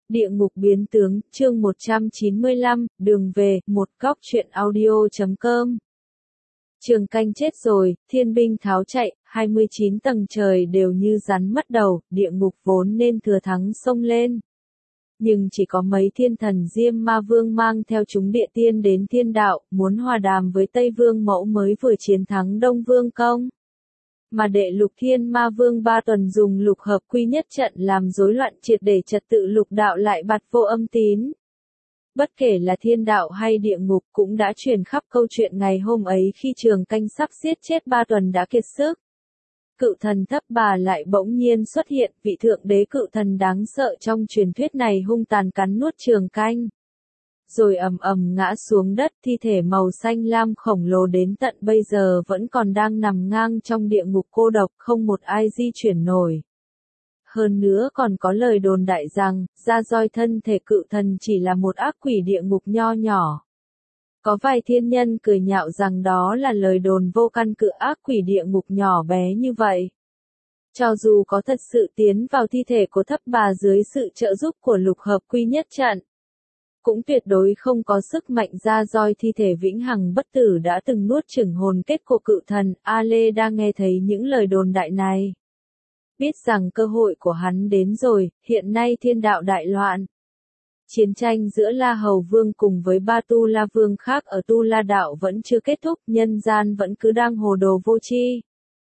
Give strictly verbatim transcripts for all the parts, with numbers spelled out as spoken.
Địa ngục biến tướng, chương một trăm chín mươi lăm, đường về, một góc truyện audio.com. Trường Canh chết rồi, thiên binh tháo chạy, hai mươi chín tầng trời đều như rắn mất đầu, địa ngục vốn nên thừa thắng xông lên. Nhưng chỉ có mấy thiên thần Diêm Ma Vương mang theo chúng địa tiên đến thiên đạo, muốn hòa đàm với Tây Vương Mẫu mới vừa chiến thắng Đông Vương Công. Mà đệ lục thiên ma vương ba tuần dùng lục hợp quy nhất trận làm rối loạn triệt để trật tự lục đạo lại bạt vô âm tín. Bất kể là thiên đạo hay địa ngục cũng đã truyền khắp câu chuyện ngày hôm ấy khi Trường Canh sắp giết chết ba tuần đã kiệt sức. Cựu thần Thấp Bà lại bỗng nhiên xuất hiện, vị thượng đế cựu thần đáng sợ trong truyền thuyết này hung tàn cắn nuốt Trường Canh. Rồi ầm ầm ngã xuống đất, thi thể màu xanh lam khổng lồ đến tận bây giờ vẫn còn đang nằm ngang trong địa ngục cô độc, không một ai di chuyển nổi. Hơn nữa còn có lời đồn đại rằng, ra roi thân thể cự thần chỉ là một ác quỷ địa ngục nho nhỏ. Có vài thiên nhân cười nhạo rằng đó là lời đồn vô căn cứ, ác quỷ địa ngục nhỏ bé như vậy. Cho dù có thật sự tiến vào thi thể của Thấp Bà dưới sự trợ giúp của lục hợp quy nhất trận, cũng tuyệt đối không có sức mạnh ra roi thi thể vĩnh hằng bất tử đã từng nuốt chửng hồn kết của cự thần. A Lê đang nghe thấy những lời đồn đại này, biết rằng cơ hội của hắn đến rồi. Hiện nay thiên đạo đại loạn, chiến tranh giữa La Hầu Vương cùng với ba Tu La Vương khác ở Tu La Đạo vẫn chưa kết thúc, nhân gian vẫn cứ đang hồ đồ vô tri.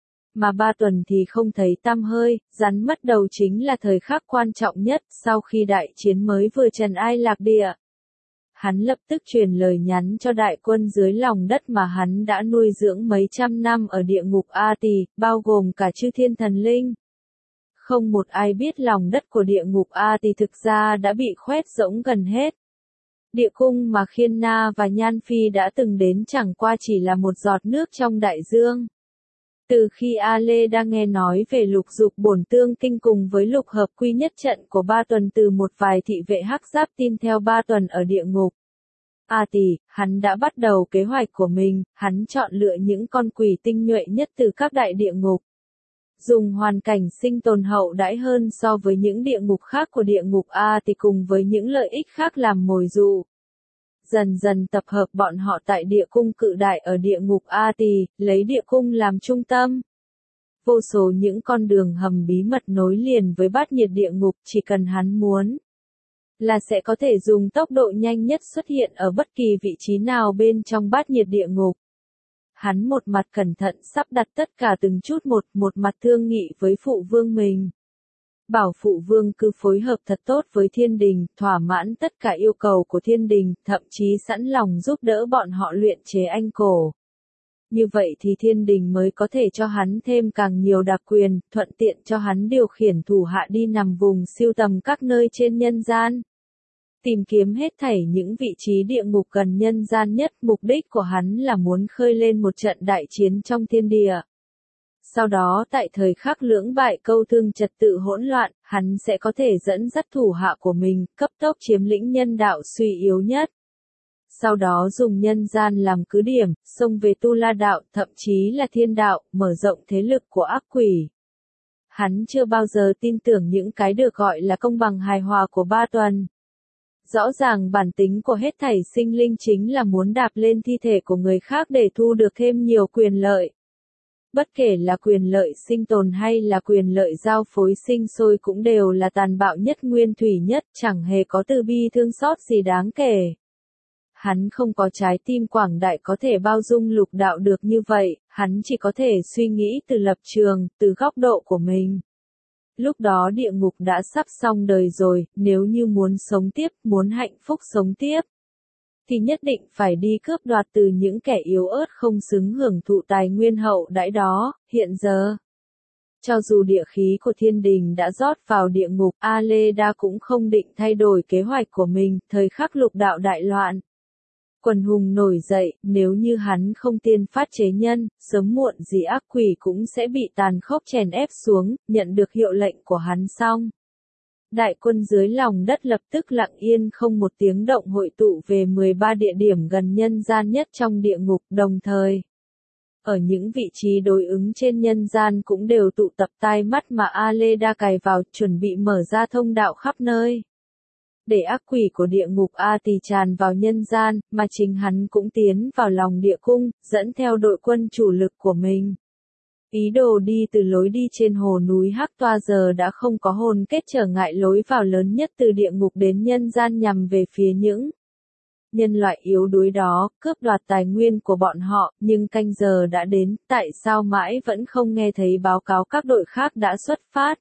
Mà ba tuần thì không thấy tăm hơi, rắn mất đầu chính là thời khắc quan trọng nhất sau khi đại chiến mới vừa trần ai lạc địa. Hắn lập tức truyền lời nhắn cho đại quân dưới lòng đất mà hắn đã nuôi dưỡng mấy trăm năm ở địa ngục A Tỳ, bao gồm cả chư thiên thần linh. Không một ai biết lòng đất của địa ngục A Tỳ thực ra đã bị khoét rỗng gần hết. Địa cung mà Khiên Na và Nhan Phi đã từng đến chẳng qua chỉ là một giọt nước trong đại dương. Từ khi A Lê đang nghe nói về lục dục bổn tương kinh cùng với lục hợp quy nhất trận của ba tuần từ một vài thị vệ hắc giáp tin theo ba tuần ở địa ngục A Tỳ, hắn đã bắt đầu kế hoạch của mình. Hắn chọn lựa những con quỷ tinh nhuệ nhất từ các đại địa ngục, dùng hoàn cảnh sinh tồn hậu đãi hơn so với những địa ngục khác của địa ngục A Tỳ cùng với những lợi ích khác làm mồi dụ. Dần dần tập hợp bọn họ tại địa cung cự đại ở địa ngục A Tỳ, lấy địa cung làm trung tâm. Vô số những con đường hầm bí mật nối liền với bát nhiệt địa ngục, chỉ cần hắn muốn là sẽ có thể dùng tốc độ nhanh nhất xuất hiện ở bất kỳ vị trí nào bên trong bát nhiệt địa ngục. Hắn một mặt cẩn thận sắp đặt tất cả từng chút một, một mặt thương nghị với phụ vương mình. Bảo phụ vương cứ phối hợp thật tốt với thiên đình, thỏa mãn tất cả yêu cầu của thiên đình, thậm chí sẵn lòng giúp đỡ bọn họ luyện chế anh cổ. Như vậy thì thiên đình mới có thể cho hắn thêm càng nhiều đặc quyền, thuận tiện cho hắn điều khiển thủ hạ đi nằm vùng siêu tầm các nơi trên nhân gian. Tìm kiếm hết thảy những vị trí địa ngục gần nhân gian nhất, mục đích của hắn là muốn khơi lên một trận đại chiến trong thiên địa. Sau đó tại thời khắc lưỡng bại câu thương trật tự hỗn loạn, hắn sẽ có thể dẫn dắt thủ hạ của mình, cấp tốc chiếm lĩnh nhân đạo suy yếu nhất. Sau đó dùng nhân gian làm cứ điểm, xông về Tu La Đạo, thậm chí là thiên đạo, mở rộng thế lực của ác quỷ. Hắn chưa bao giờ tin tưởng những cái được gọi là công bằng hài hòa của ba tuần. Rõ ràng bản tính của hết thảy sinh linh chính là muốn đạp lên thi thể của người khác để thu được thêm nhiều quyền lợi. Bất kể là quyền lợi sinh tồn hay là quyền lợi giao phối sinh sôi cũng đều là tàn bạo nhất nguyên thủy nhất, chẳng hề có từ bi thương xót gì đáng kể. Hắn không có trái tim quảng đại có thể bao dung lục đạo được như vậy, hắn chỉ có thể suy nghĩ từ lập trường, từ góc độ của mình. Lúc đó địa ngục đã sắp xong đời rồi, nếu như muốn sống tiếp, muốn hạnh phúc sống tiếp, thì nhất định phải đi cướp đoạt từ những kẻ yếu ớt không xứng hưởng thụ tài nguyên hậu đãi đó. Hiện giờ, cho dù địa khí của thiên đình đã rót vào địa ngục, A Lê Đa cũng không định thay đổi kế hoạch của mình. Thời khắc lục đạo đại loạn, quần hùng nổi dậy, nếu như hắn không tiên phát chế nhân, sớm muộn gì ác quỷ cũng sẽ bị tàn khốc chèn ép xuống. Nhận được hiệu lệnh của hắn xong, đại quân dưới lòng đất lập tức lặng yên không một tiếng động hội tụ về mười ba địa điểm gần nhân gian nhất trong địa ngục, đồng thời ở những vị trí đối ứng trên nhân gian cũng đều tụ tập tai mắt mà A Lê Đa cài vào, chuẩn bị mở ra thông đạo khắp nơi. để ác quỷ của địa ngục A Tỳ tràn vào nhân gian, mà chính hắn cũng tiến vào lòng địa cung, dẫn theo đội quân chủ lực của mình. Ý đồ đi từ lối đi trên hồ núi Hắc Toa giờ đã không có hồn kết trở ngại lối vào lớn nhất từ địa ngục đến nhân gian nhằm về phía những nhân loại yếu đuối đó, cướp đoạt tài nguyên của bọn họ, nhưng canh giờ đã đến, tại sao mãi vẫn không nghe thấy báo cáo các đội khác đã xuất phát?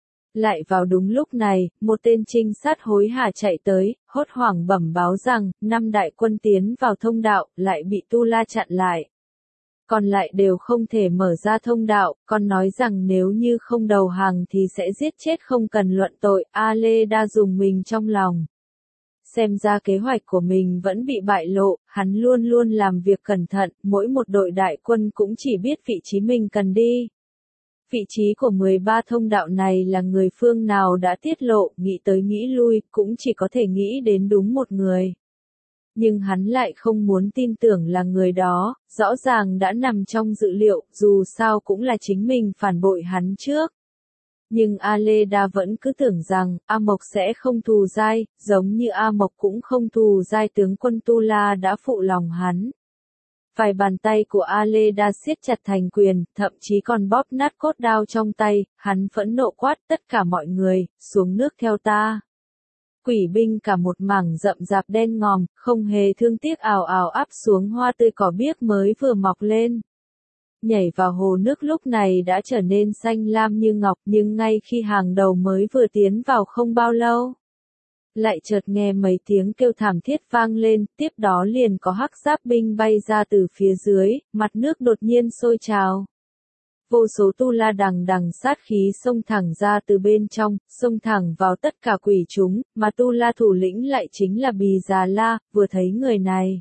Lại vào đúng lúc này, một tên trinh sát hối hả chạy tới, hốt hoảng bẩm báo rằng, năm đại quân tiến vào thông đạo, lại bị Tu La chặn lại. Còn lại đều không thể mở ra thông đạo, còn nói rằng nếu như không đầu hàng thì sẽ giết chết không cần luận tội, Aleda dùng mình trong lòng. Xem ra kế hoạch của mình vẫn bị bại lộ, hắn luôn luôn làm việc cẩn thận, mỗi một đội đại quân cũng chỉ biết vị trí mình cần đi. Vị trí của mười ba thông đạo này là người phương nào đã tiết lộ, nghĩ tới nghĩ lui, cũng chỉ có thể nghĩ đến đúng một người. Nhưng hắn lại không muốn tin tưởng là người đó, rõ ràng đã nằm trong dự liệu, dù sao cũng là chính mình phản bội hắn trước. Nhưng Aleda vẫn cứ tưởng rằng, A Mộc sẽ không thù dai, giống như A Mộc cũng không thù dai tướng quân Tu La đã phụ lòng hắn. Vài bàn tay của Aleda siết chặt thành quyền, thậm chí còn bóp nát cốt đao trong tay, hắn phẫn nộ quát tất cả mọi người, xuống nước theo ta. Quỷ binh cả một mảng rậm rạp đen ngòm, không hề thương tiếc ào ào áp xuống hoa tươi cỏ biếc mới vừa mọc lên. Nhảy vào hồ nước lúc này đã trở nên xanh lam như ngọc, nhưng ngay khi hàng đầu mới vừa tiến vào không bao lâu, lại chợt nghe mấy tiếng kêu thảm thiết vang lên, tiếp đó liền có hắc giáp binh bay ra từ phía dưới, mặt nước đột nhiên sôi trào. Vô số tu la đằng đằng sát khí xông thẳng ra từ bên trong, xông thẳng vào tất cả quỷ chúng, mà tu la thủ lĩnh lại chính là Bì Già La, vừa thấy người này.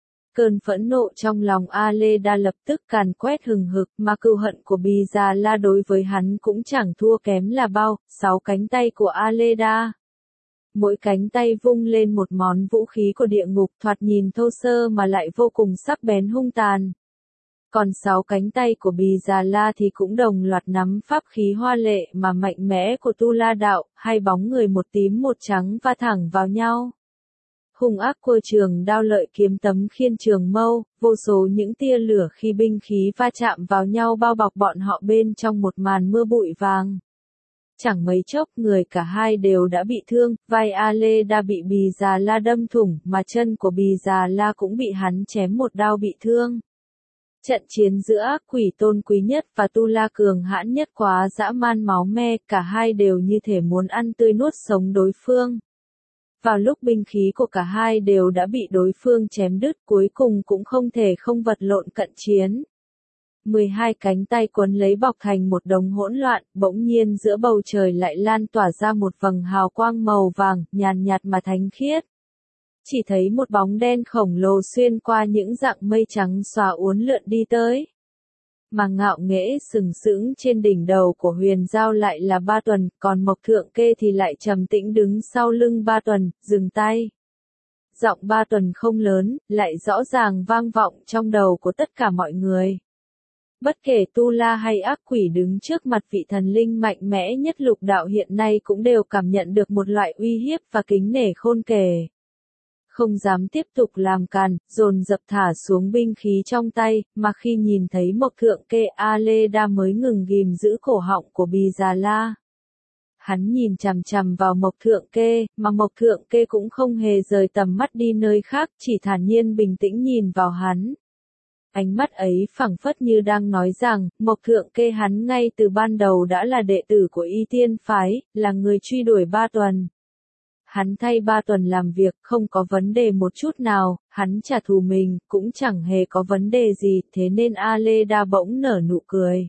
Cơn phẫn nộ trong lòng Aleda lập tức càn quét hừng hực, mà cừu hận của Bì Già La đối với hắn cũng chẳng thua kém là bao, sáu cánh tay của Aleda. Mỗi cánh tay vung lên một món vũ khí của địa ngục thoạt nhìn thô sơ mà lại vô cùng sắc bén hung tàn. Còn sáu cánh tay của Bì Già La thì cũng đồng loạt nắm pháp khí hoa lệ mà mạnh mẽ của Tu La đạo, hai bóng người một tím một trắng va thẳng vào nhau. Hung ác cua trường đao lợi kiếm tấm khiên trường mâu, vô số những tia lửa khi binh khí va chạm vào nhau bao bọc bọn họ bên trong một màn mưa bụi vàng. Chẳng mấy chốc người cả hai đều đã bị thương, vai Aleda bị Bì Già La đâm thủng, mà chân của Bì Già La cũng bị hắn chém một đao bị thương. Trận chiến giữa ác quỷ tôn quý nhất và Tu La cường hãn nhất quá dã man máu me, cả hai đều như thể muốn ăn tươi nuốt sống đối phương. Vào lúc binh khí của cả hai đều đã bị đối phương chém đứt, cuối cùng cũng không thể không vật lộn cận chiến. mười hai cánh tay quấn lấy bọc thành một đống hỗn loạn, bỗng nhiên giữa bầu trời lại lan tỏa ra một vầng hào quang màu vàng, nhàn nhạt mà thánh khiết. Chỉ thấy một bóng đen khổng lồ xuyên qua những dặng mây trắng xòa uốn lượn đi tới. Mà ngạo nghễ sừng sững trên đỉnh đầu của Huyền Giao lại là Ba Tuần, còn Mộc Thượng Kê thì lại trầm tĩnh đứng sau lưng Ba Tuần, dừng tay. Giọng Ba Tuần không lớn, lại rõ ràng vang vọng trong đầu của tất cả mọi người. Bất kể Tu La hay ác quỷ đứng trước mặt vị thần linh mạnh mẽ nhất lục đạo hiện nay cũng đều cảm nhận được một loại uy hiếp và kính nể khôn kể. Không dám tiếp tục làm càn, dồn dập thả xuống binh khí trong tay, mà khi nhìn thấy Mộc Thượng Kê, Aleda mới ngừng ghim giữ cổ họng của Bì Già La. Hắn nhìn chằm chằm vào Mộc Thượng Kê, mà Mộc Thượng Kê cũng không hề rời tầm mắt đi nơi khác, chỉ thản nhiên bình tĩnh nhìn vào hắn. Ánh mắt ấy phảng phất như đang nói rằng, Mộc Thượng Kê hắn ngay từ ban đầu đã là đệ tử của Y Tiên Phái, là người truy đuổi Ba Tuần. Hắn thay Ba Tuần làm việc, không có vấn đề một chút nào, hắn trả thù mình, cũng chẳng hề có vấn đề gì, thế nên Aleda bỗng nở nụ cười.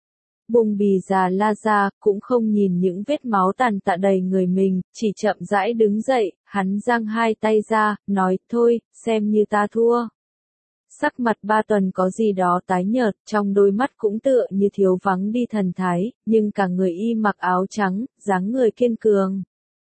Bùng Bì Già La ra, cũng không nhìn những vết máu tàn tạ đầy người mình, chỉ chậm rãi đứng dậy, hắn giang hai tay ra, nói, thôi, xem như ta thua. Sắc mặt Ba Tuần có gì đó tái nhợt, trong đôi mắt cũng tựa như thiếu vắng đi thần thái, nhưng cả người y mặc áo trắng, dáng người kiên cường.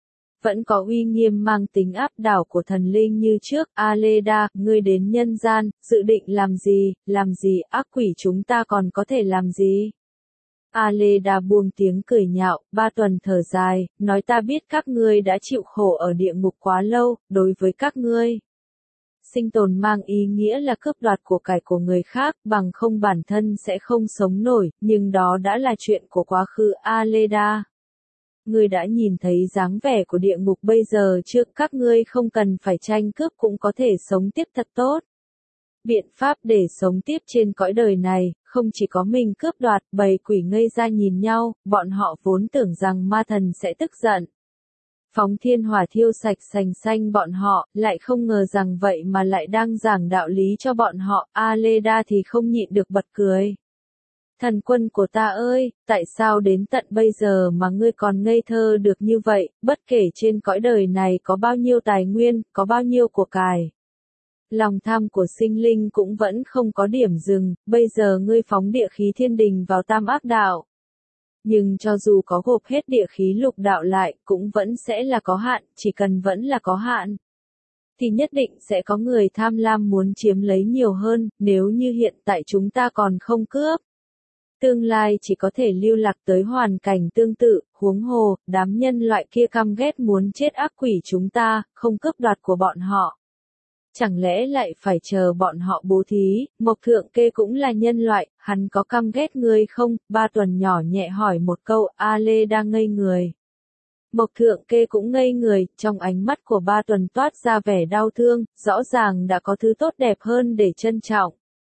Vẫn có uy nghiêm mang tính áp đảo của thần linh như trước. Aleda, ngươi đến nhân gian, dự định làm gì, làm gì, ác quỷ chúng ta còn có thể làm gì? Aleda buông tiếng cười nhạo, Ba Tuần thở dài, nói ta biết các ngươi đã chịu khổ ở địa ngục quá lâu, đối với các ngươi. Sinh tồn mang ý nghĩa là cướp đoạt của cải của người khác, bằng không bản thân sẽ không sống nổi, nhưng đó đã là chuyện của quá khứ Aleda. Ngươi đã nhìn thấy dáng vẻ của địa ngục bây giờ chưa, các ngươi không cần phải tranh cướp cũng có thể sống tiếp thật tốt. Biện pháp để sống tiếp trên cõi đời này, không chỉ có mình cướp đoạt, bầy quỷ ngây ra nhìn nhau, bọn họ vốn tưởng rằng ma thần sẽ tức giận. Phóng thiên hỏa thiêu sạch sành xanh bọn họ, lại không ngờ rằng vậy mà lại đang giảng đạo lý cho bọn họ, Aleda thì không nhịn được bật cười. Thần quân của ta ơi, tại sao đến tận bây giờ mà ngươi còn ngây thơ được như vậy, bất kể trên cõi đời này có bao nhiêu tài nguyên, có bao nhiêu của cải. Lòng tham của sinh linh cũng vẫn không có điểm dừng, bây giờ ngươi phóng địa khí thiên đình vào tam ác đạo. Nhưng cho dù có gộp hết địa khí lục đạo lại, cũng vẫn sẽ là có hạn, chỉ cần vẫn là có hạn. Thì nhất định sẽ có người tham lam muốn chiếm lấy nhiều hơn, nếu như hiện tại chúng ta còn không cướp. Tương lai chỉ có thể lưu lạc tới hoàn cảnh tương tự, huống hồ, đám nhân loại kia căm ghét muốn chết ác quỷ chúng ta, không cướp đoạt của bọn họ. Chẳng lẽ lại phải chờ bọn họ bố thí, Mộc Thượng Kê cũng là nhân loại, hắn có căm ghét ngươi không? Ba Tuần nhỏ nhẹ hỏi một câu, Aleda ngây người. Mộc Thượng Kê cũng ngây người, trong ánh mắt của Ba Tuần toát ra vẻ đau thương, rõ ràng đã có thứ tốt đẹp hơn để trân trọng.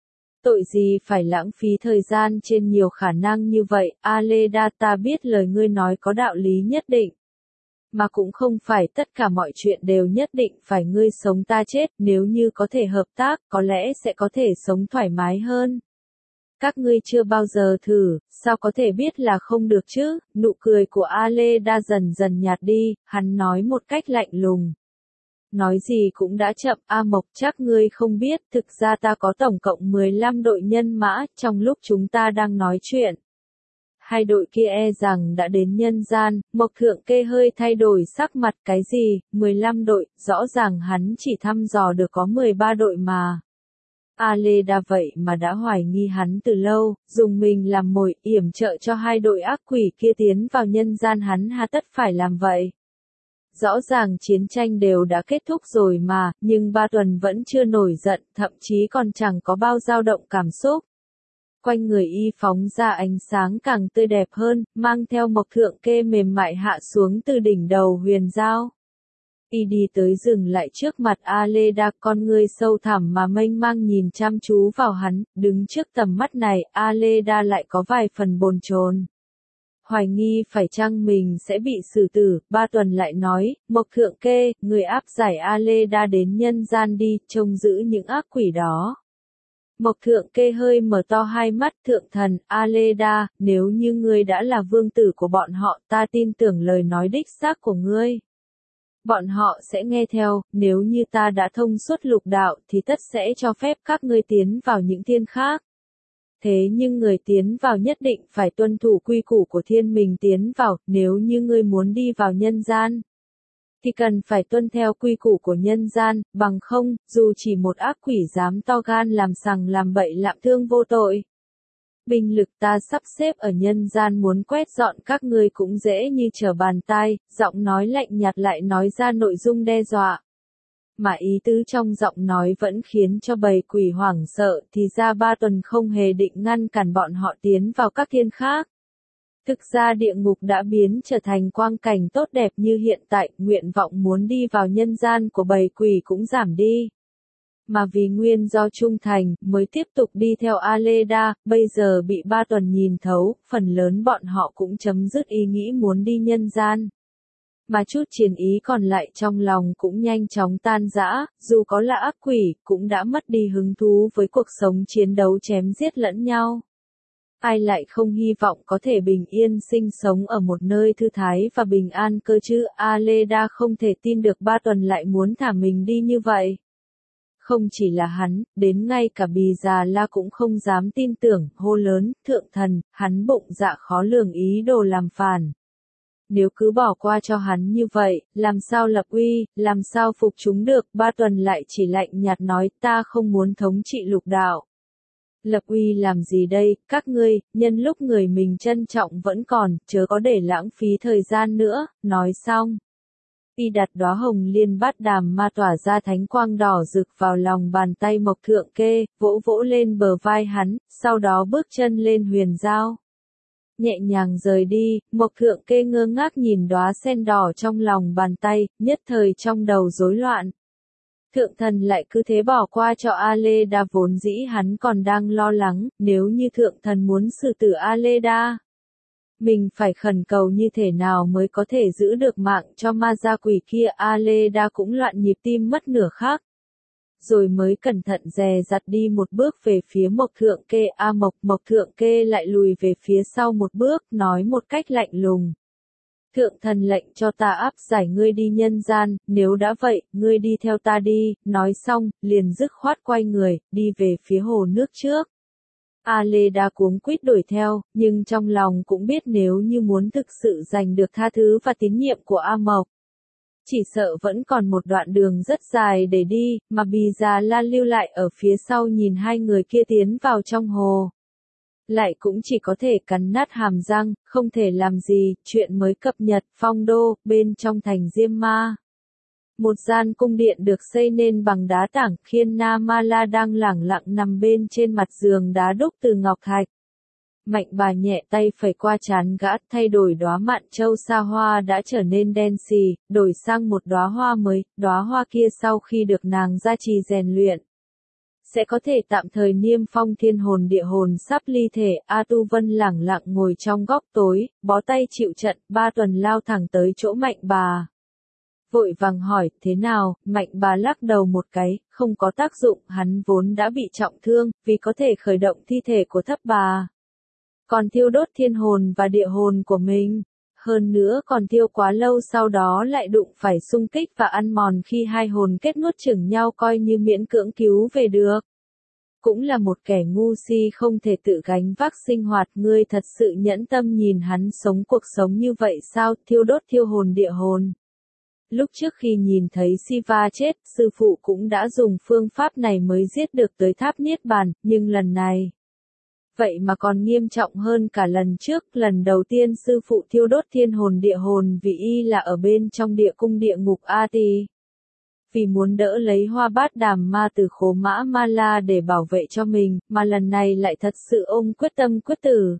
Tội gì phải lãng phí thời gian trên nhiều khả năng như vậy, Aleda ta biết lời ngươi nói có đạo lý nhất định. Mà cũng không phải tất cả mọi chuyện đều nhất định phải ngươi sống ta chết, nếu như có thể hợp tác, có lẽ sẽ có thể sống thoải mái hơn. Các ngươi chưa bao giờ thử, sao có thể biết là không được chứ? Nụ cười của Aleda dần dần nhạt đi, hắn nói một cách lạnh lùng. Nói gì cũng đã chậm, A Mộc chắc ngươi không biết, thực ra ta có tổng cộng mười lăm đội nhân mã, trong lúc chúng ta đang nói chuyện. Hai đội kia e rằng đã đến nhân gian, Mộc Thượng Kê hơi thay đổi sắc mặt, cái gì, mười lăm đội, rõ ràng hắn chỉ thăm dò được có mười ba đội mà. Aleda vậy mà đã hoài nghi hắn từ lâu, dùng mình làm mồi, yểm trợ cho hai đội ác quỷ kia tiến vào nhân gian, hắn hà tất phải làm vậy. Rõ ràng chiến tranh đều đã kết thúc rồi mà, nhưng Ba Tuần vẫn chưa nổi giận, thậm chí còn chẳng có bao dao động cảm xúc. Quanh người y phóng ra ánh sáng càng tươi đẹp hơn, mang theo Mộc Thượng Kê mềm mại hạ xuống từ đỉnh đầu huyền giao. Y đi tới dừng lại trước mặt Aleda, con ngươi sâu thẳm mà mênh mang nhìn chăm chú vào hắn, đứng trước tầm mắt này, Aleda lại có vài phần bồn chồn. Hoài nghi phải chăng mình sẽ bị xử tử, Ba Tuần lại nói, Mộc Thượng Kê, người áp giải Aleda đến nhân gian đi, trông giữ những ác quỷ đó. Mộc Thượng Kê hơi mở to hai mắt, thượng thần, Aleda, nếu như ngươi đã là vương tử của bọn họ, ta tin tưởng lời nói đích xác của ngươi. Bọn họ sẽ nghe theo, nếu như ta đã thông suốt lục đạo thì tất sẽ cho phép các ngươi tiến vào những thiên khác. Thế nhưng người tiến vào nhất định phải tuân thủ quy củ của thiên mình tiến vào, nếu như ngươi muốn đi vào nhân gian, thì cần phải tuân theo quy củ của nhân gian, bằng không, dù chỉ một ác quỷ dám to gan làm sằng làm bậy lạm thương vô tội. Binh lực ta sắp xếp ở nhân gian muốn quét dọn các ngươi cũng dễ như trở bàn tay, giọng nói lạnh nhạt lại nói ra nội dung đe dọa. Mà ý tứ trong giọng nói vẫn khiến cho bầy quỷ hoảng sợ, thì ra Ba Tuần không hề định ngăn cản bọn họ tiến vào các thiên khác. Thực ra địa ngục đã biến trở thành quang cảnh tốt đẹp như hiện tại, nguyện vọng muốn đi vào nhân gian của bầy quỷ cũng giảm đi. Mà vì nguyên do trung thành, mới tiếp tục đi theo Aleda, bây giờ bị Ba Tuần nhìn thấu, phần lớn bọn họ cũng chấm dứt ý nghĩ muốn đi nhân gian. Mà chút chiến ý còn lại trong lòng cũng nhanh chóng tan rã, dù có là ác quỷ, cũng đã mất đi hứng thú với cuộc sống chiến đấu chém giết lẫn nhau. Ai lại không hy vọng có thể bình yên sinh sống ở một nơi thư thái và bình an cơ chứ, Aleda không thể tin được Ba Tuần lại muốn thả mình đi như vậy. Không chỉ là hắn, đến ngay cả Bì Già La cũng không dám tin tưởng, hô lớn, thượng thần, hắn bụng dạ khó lường ý đồ làm phản. Nếu cứ bỏ qua cho hắn như vậy, làm sao lập uy, làm sao phục chúng được, Ba Tuần lại chỉ lạnh nhạt nói, ta không muốn thống trị lục đạo. Lập uy làm gì đây, các ngươi, nhân lúc người mình trân trọng vẫn còn, chớ có để lãng phí thời gian nữa, nói xong. Y đặt đóa hồng liên bát đàm ma tỏa ra thánh quang đỏ rực vào lòng bàn tay Mộc Thượng Kê, vỗ vỗ lên bờ vai hắn, sau đó bước chân lên huyền giao. Nhẹ nhàng rời đi, Mộc Thượng Kê ngơ ngác nhìn đóa sen đỏ trong lòng bàn tay, nhất thời trong đầu rối loạn. Thượng thần lại cứ thế bỏ qua cho Aleda, vốn dĩ hắn còn đang lo lắng, nếu như thượng thần muốn xử tử Aleda. Mình phải khẩn cầu như thế nào mới có thể giữ được mạng cho ma gia quỷ kia. Aleda cũng loạn nhịp tim mất nửa khắc. Rồi mới cẩn thận dè dặt đi một bước về phía Mộc Thượng Kê. A Mộc, Mộc Thượng Kê lại lùi về phía sau một bước, nói một cách lạnh lùng. Thượng thần lệnh cho ta áp giải ngươi đi nhân gian, nếu đã vậy, ngươi đi theo ta đi, nói xong, liền dứt khoát quay người, đi về phía hồ nước trước. Aleda cuống quýt đuổi theo, nhưng trong lòng cũng biết nếu như muốn thực sự giành được tha thứ và tín nhiệm của A Mộc, chỉ sợ vẫn còn một đoạn đường rất dài để đi, mà Bì Già La lưu lại ở phía sau nhìn hai người kia tiến vào trong hồ. Lại cũng chỉ có thể cắn nát hàm răng, không thể làm gì. Chuyện mới cập nhật. Phong đô, bên trong thành Diêm Ma. Một gian cung điện được xây nên bằng đá tảng, Khiên Na Ma La đang lẳng lặng nằm bên trên mặt giường đá đúc từ ngọc thạch. Mạnh bà nhẹ tay phẩy qua trán gã, thay đổi đóa mạn châu sa hoa đã trở nên đen xì, đổi sang một đóa hoa mới. Đóa hoa kia sau khi được nàng gia trì rèn luyện, sẽ có thể tạm thời niêm phong thiên hồn địa hồn sắp ly thể. A Tu Vân lẳng lặng ngồi trong góc tối, bó tay chịu trận. Ba Tuần lao thẳng tới chỗ Mạnh bà, vội vàng hỏi, thế nào? Mạnh bà lắc đầu một cái, không có tác dụng. Hắn vốn đã bị trọng thương, vì có thể khởi động thi thể của thấp bà, còn thiêu đốt thiên hồn và địa hồn của mình. Hơn nữa còn thiêu quá lâu, sau đó lại đụng phải xung kích và ăn mòn khi hai hồn kết nuốt chửng nhau, coi như miễn cưỡng cứu về được. Cũng là một kẻ ngu si không thể tự gánh vác sinh hoạt. Ngươi thật sự nhẫn tâm nhìn hắn sống cuộc sống như vậy sao? Thiêu đốt thiêu hồn địa hồn. Lúc trước khi nhìn thấy Siva chết, sư phụ cũng đã dùng phương pháp này mới giết được tới tháp Niết Bàn, nhưng lần này, vậy mà còn nghiêm trọng hơn cả lần trước. Lần đầu tiên sư phụ thiêu đốt thiên hồn địa hồn vì y là ở bên trong địa cung địa ngục A Tỳ. Vì muốn đỡ lấy hoa bát đàm ma từ Khố Mã Ma La để bảo vệ cho mình, mà lần này lại thật sự ôm quyết tâm quyết tử.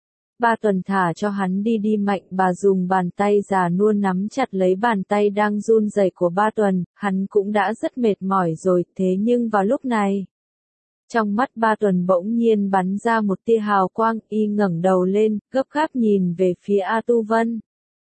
Ba Tuần thả cho hắn đi đi. Mạnh bà dùng bàn tay già nua nắm chặt lấy bàn tay đang run rẩy của Ba Tuần. Hắn cũng đã rất mệt mỏi rồi, thế nhưng vào lúc này, trong mắt Ba Tuần bỗng nhiên bắn ra một tia hào quang. Y ngẩng đầu lên, gấp gáp nhìn về phía A Tu Vân.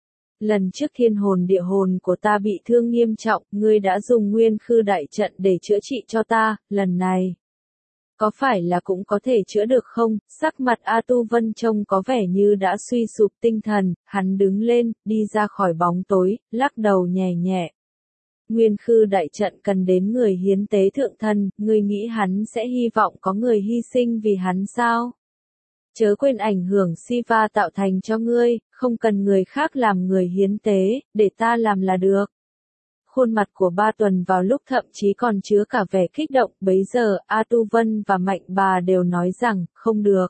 Lần trước thiên hồn địa hồn của ta bị thương nghiêm trọng, ngươi đã dùng nguyên khư đại trận để chữa trị cho ta, lần này, có phải là cũng có thể chữa được không? Sắc mặt A Tu Vân trông có vẻ như đã suy sụp tinh thần. Hắn đứng lên, đi ra khỏi bóng tối, lắc đầu nhẹ nhẹ. Nguyên khư đại trận cần đến người hiến tế thượng thần, ngươi nghĩ hắn sẽ hy vọng có người hy sinh vì hắn sao? Chớ quên ảnh hưởng Siva tạo thành cho ngươi, không cần người khác làm người hiến tế, để ta làm là được. Khuôn mặt của Ba Tuần vào lúc thậm chí còn chứa cả vẻ kích động. Bấy giờ, A Tu Vân và Mạnh bà đều nói rằng, không được.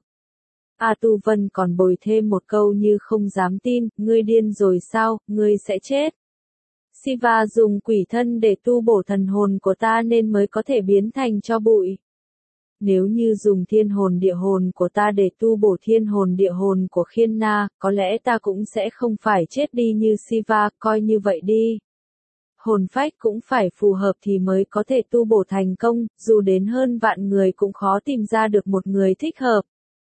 A Tu Vân còn bồi thêm một câu như không dám tin, ngươi điên rồi sao, ngươi sẽ chết. Siva dùng quỷ thân để tu bổ thần hồn của ta nên mới có thể biến thành tro bụi. Nếu như dùng thiên hồn địa hồn của ta để tu bổ thiên hồn địa hồn của Khiên Na, có lẽ ta cũng sẽ không phải chết đi như Siva, coi như vậy đi. Hồn phách cũng phải phù hợp thì mới có thể tu bổ thành công, dù đến hơn vạn người cũng khó tìm ra được một người thích hợp.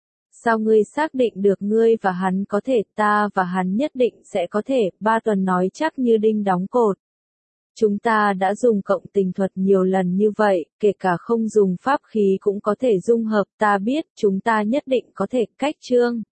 Sao ngươi xác định được ngươi và hắn có thể? Ta và hắn nhất định sẽ có thể. Ba Tuần nói chắc như đinh đóng cột. Chúng ta đã dùng cộng tình thuật nhiều lần như vậy, kể cả không dùng pháp khí cũng có thể dung hợp. Ta biết chúng ta nhất định có thể. Cách chương